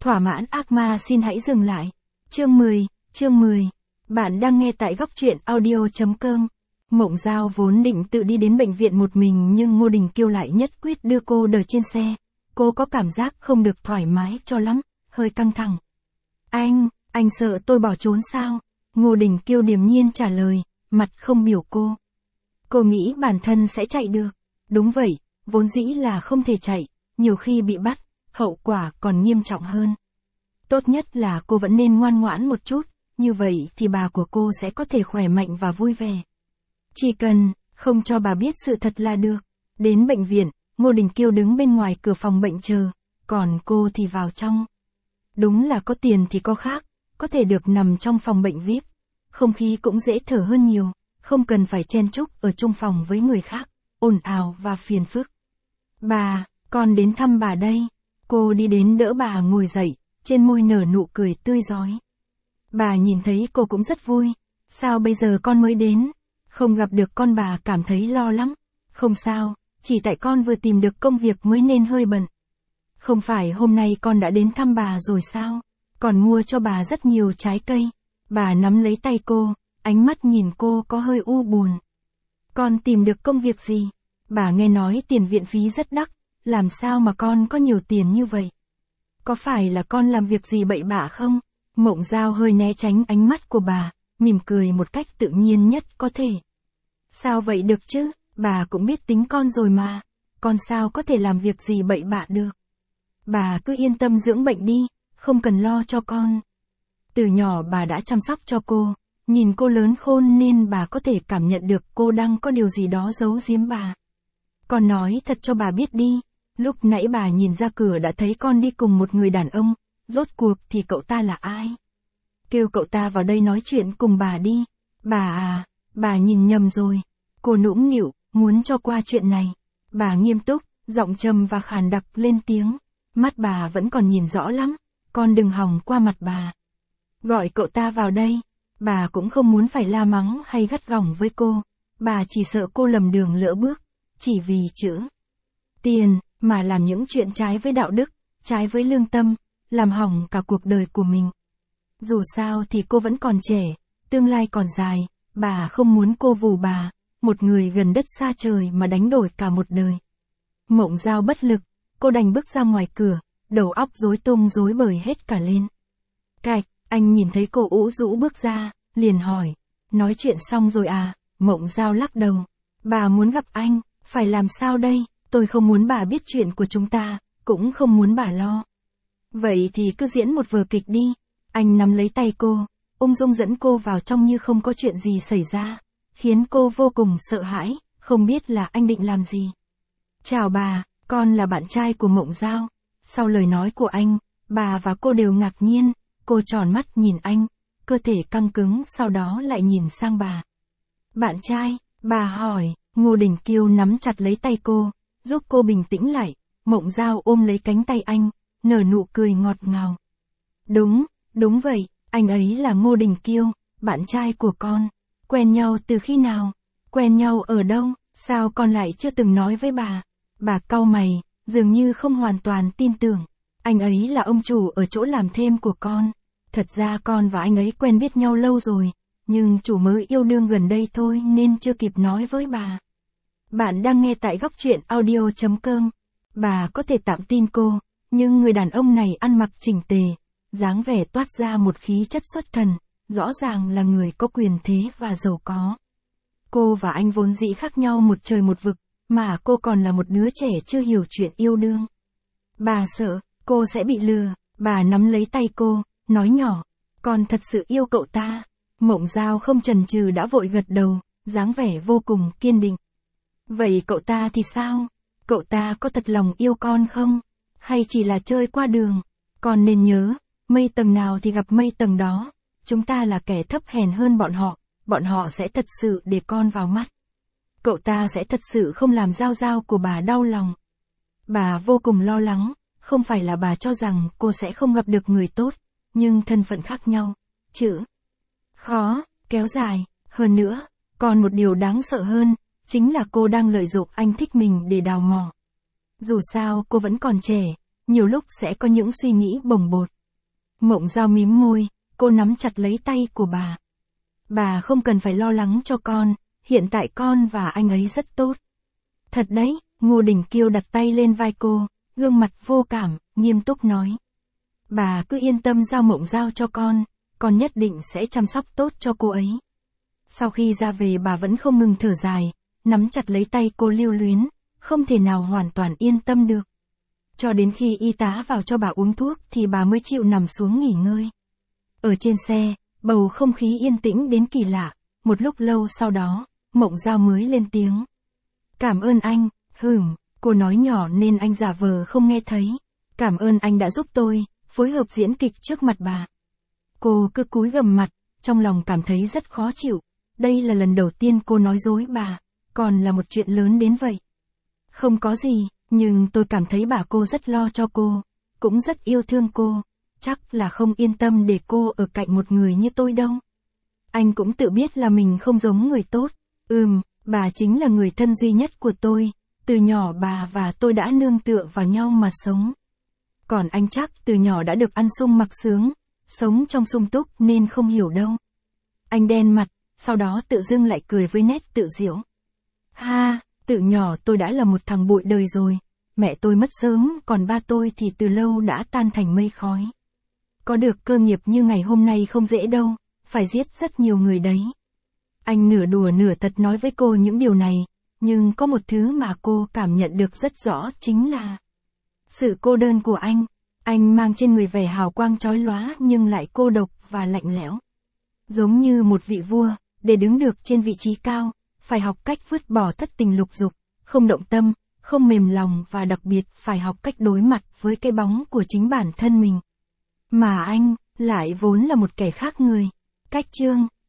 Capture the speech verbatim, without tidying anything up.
Thỏa mãn ác ma xin hãy dừng lại. Chương mười, chương mười. Bạn đang nghe tại góc truyện audio chấm com. Mộng Giao vốn định tự đi đến bệnh viện một mình nhưng Ngô Đình Kiêu lại nhất quyết đưa cô đỡ trên xe. Cô có cảm giác không được thoải mái cho lắm, hơi căng thẳng. Anh, anh sợ tôi bỏ trốn sao? Ngô Đình Kiêu điềm nhiên trả lời, mặt không biểu cô. Cô nghĩ bản thân sẽ chạy được. Đúng vậy, vốn dĩ là không thể chạy, nhiều khi bị bắt, hậu quả còn nghiêm trọng hơn. Tốt nhất là cô vẫn nên ngoan ngoãn một chút, như vậy thì bà của cô sẽ có thể khỏe mạnh và vui vẻ. Chỉ cần, không cho bà biết sự thật là được. Đến bệnh viện, Ngô Đình Kiêu đứng bên ngoài cửa phòng bệnh chờ, còn cô thì vào trong. Đúng là có tiền thì có khác, có thể được nằm trong phòng bệnh vi ai pi, không khí cũng dễ thở hơn nhiều, không cần phải chen chúc ở chung phòng với người khác, ồn ào và phiền phức. Bà, con đến thăm bà đây. Cô đi đến đỡ bà ngồi dậy, trên môi nở nụ cười tươi rói. Bà nhìn thấy cô cũng rất vui. Sao bây giờ con mới đến? Không gặp được con bà cảm thấy lo lắm. Không sao, chỉ tại con vừa tìm được công việc mới nên hơi bận. Không phải hôm nay con đã đến thăm bà rồi sao? Còn mua cho bà rất nhiều trái cây. Bà nắm lấy tay cô, ánh mắt nhìn cô có hơi u buồn. Con tìm được công việc gì? Bà nghe nói tiền viện phí rất đắt, làm sao mà con có nhiều tiền như vậy? Có phải là con làm việc gì bậy bạ không? Mộng Giao hơi né tránh ánh mắt của bà, mỉm cười một cách tự nhiên nhất có thể. Sao vậy được chứ? Bà cũng biết tính con rồi mà. Con sao có thể làm việc gì bậy bạ được? Bà cứ yên tâm dưỡng bệnh đi, không cần lo cho con. Từ nhỏ bà đã chăm sóc cho cô, nhìn cô lớn khôn nên bà có thể cảm nhận được cô đang có điều gì đó giấu giếm bà. Con nói thật cho bà biết đi, lúc nãy bà nhìn ra cửa đã thấy con đi cùng một người đàn ông, rốt cuộc thì cậu ta là ai? Kêu cậu ta vào đây nói chuyện cùng bà đi. Bà à, bà nhìn nhầm rồi. Cô nũng nịu, muốn cho qua chuyện này. Bà nghiêm túc, giọng trầm và khàn đặc lên tiếng. Mắt bà vẫn còn nhìn rõ lắm, con đừng hòng qua mặt bà. Gọi cậu ta vào đây. Bà cũng không muốn phải la mắng hay gắt gỏng với cô. Bà chỉ sợ cô lầm đường lỡ bước, chỉ vì chữ tiền mà làm những chuyện trái với đạo đức, trái với lương tâm, làm hỏng cả cuộc đời của mình. Dù sao thì cô vẫn còn trẻ, tương lai còn dài, bà không muốn cô vù bà, một người gần đất xa trời mà đánh đổi cả một đời. Mộng Giao bất lực, cô đành bước ra ngoài cửa, đầu óc rối tung rối bời hết cả lên. Cạch, anh nhìn thấy cô ủ rũ bước ra, liền hỏi, nói chuyện xong rồi à? Mộng Giao lắc đầu, bà muốn gặp anh, phải làm sao đây? Tôi không muốn bà biết chuyện của chúng ta, cũng không muốn bà lo. Vậy thì cứ diễn một vở kịch đi. Anh nắm lấy tay cô, ung dung dẫn cô vào trong như không có chuyện gì xảy ra, khiến cô vô cùng sợ hãi, không biết là anh định làm gì. Chào bà, con là bạn trai của Mộng Giao. Sau lời nói của anh, bà và cô đều ngạc nhiên, cô tròn mắt nhìn anh, cơ thể căng cứng sau đó lại nhìn sang bà. Bạn trai, bà hỏi. Ngô Đình Kiêu nắm chặt lấy tay cô, giúp cô bình tĩnh lại. Mộng Giao ôm lấy cánh tay anh, nở nụ cười ngọt ngào. Đúng, đúng vậy, anh ấy là Ngô Đình Kiêu, bạn trai của con. Quen nhau từ khi nào? Quen nhau ở đâu? Sao con lại chưa từng nói với bà? Bà cau mày, dường như không hoàn toàn tin tưởng. Anh ấy là ông chủ ở chỗ làm thêm của con. Thật ra con và anh ấy quen biết nhau lâu rồi, nhưng chủ mới yêu đương gần đây thôi nên chưa kịp nói với bà. Bạn đang nghe tại góc truyện audio chấm com. Bà có thể tạm tin cô, nhưng người đàn ông này ăn mặc chỉnh tề, dáng vẻ toát ra một khí chất xuất thần, rõ ràng là người có quyền thế và giàu có. Cô và anh vốn dĩ khác nhau một trời một vực, mà cô còn là một đứa trẻ chưa hiểu chuyện yêu đương. Bà sợ, cô sẽ bị lừa. Bà nắm lấy tay cô, nói nhỏ, con thật sự yêu cậu ta. Mộng Giao không chần chừ đã vội gật đầu, dáng vẻ vô cùng kiên định. Vậy cậu ta thì sao? Cậu ta có thật lòng yêu con không? Hay chỉ là chơi qua đường? Con nên nhớ, mây tầng nào thì gặp mây tầng đó. Chúng ta là kẻ thấp hèn hơn bọn họ, bọn họ sẽ thật sự để con vào mắt. Cậu ta sẽ thật sự không làm Giao Giao của bà đau lòng. Bà vô cùng lo lắng, không phải là bà cho rằng cô sẽ không gặp được người tốt, nhưng thân phận khác nhau, chữ khó, kéo dài, hơn nữa, còn một điều đáng sợ hơn, chính là cô đang lợi dụng anh thích mình để đào mỏ. Dù sao cô vẫn còn trẻ, nhiều lúc sẽ có những suy nghĩ bồng bột. Mộng Giao mím môi, cô nắm chặt lấy tay của bà. Bà không cần phải lo lắng cho con, hiện tại con và anh ấy rất tốt. Thật đấy, Ngô Đình Kiêu đặt tay lên vai cô, gương mặt vô cảm, nghiêm túc nói. Bà cứ yên tâm giao Mộng Giao cho con, con nhất định sẽ chăm sóc tốt cho cô ấy. Sau khi ra về bà vẫn không ngừng thở dài, nắm chặt lấy tay cô lưu luyến, không thể nào hoàn toàn yên tâm được. Cho đến khi y tá vào cho bà uống thuốc thì bà mới chịu nằm xuống nghỉ ngơi. Ở trên xe, bầu không khí yên tĩnh đến kỳ lạ, một lúc lâu sau đó, Mộng Giao mới lên tiếng. Cảm ơn anh, hửm, cô nói nhỏ nên anh giả vờ không nghe thấy. Cảm ơn anh đã giúp tôi, phối hợp diễn kịch trước mặt bà. Cô cứ cúi gằm mặt, trong lòng cảm thấy rất khó chịu. Đây là lần đầu tiên cô nói dối bà, còn là một chuyện lớn đến vậy. Không có gì, nhưng tôi cảm thấy bà cô rất lo cho cô, cũng rất yêu thương cô, chắc là không yên tâm để cô ở cạnh một người như tôi đâu. Anh cũng tự biết là mình không giống người tốt. Ừm, bà chính là người thân duy nhất của tôi, từ nhỏ bà và tôi đã nương tựa vào nhau mà sống. Còn anh chắc từ nhỏ đã được ăn sung mặc sướng, sống trong sung túc nên không hiểu đâu. Anh đen mặt, sau đó tự dưng lại cười với nét tự giễu. Ha, từ nhỏ tôi đã là một thằng bụi đời rồi, mẹ tôi mất sớm, còn ba tôi thì từ lâu đã tan thành mây khói. Có được cơ nghiệp như ngày hôm nay không dễ đâu, phải giết rất nhiều người đấy. Anh nửa đùa nửa thật nói với cô những điều này, nhưng có một thứ mà cô cảm nhận được rất rõ chính là sự cô đơn của anh. Anh mang trên người vẻ hào quang chói lóa nhưng lại cô độc và lạnh lẽo. Giống như một vị vua, để đứng được trên vị trí cao, phải học cách vứt bỏ thất tình lục dục, không động tâm, không mềm lòng và đặc biệt phải học cách đối mặt với cái bóng của chính bản thân mình. Mà anh, lại vốn là một kẻ khác người. Cách chương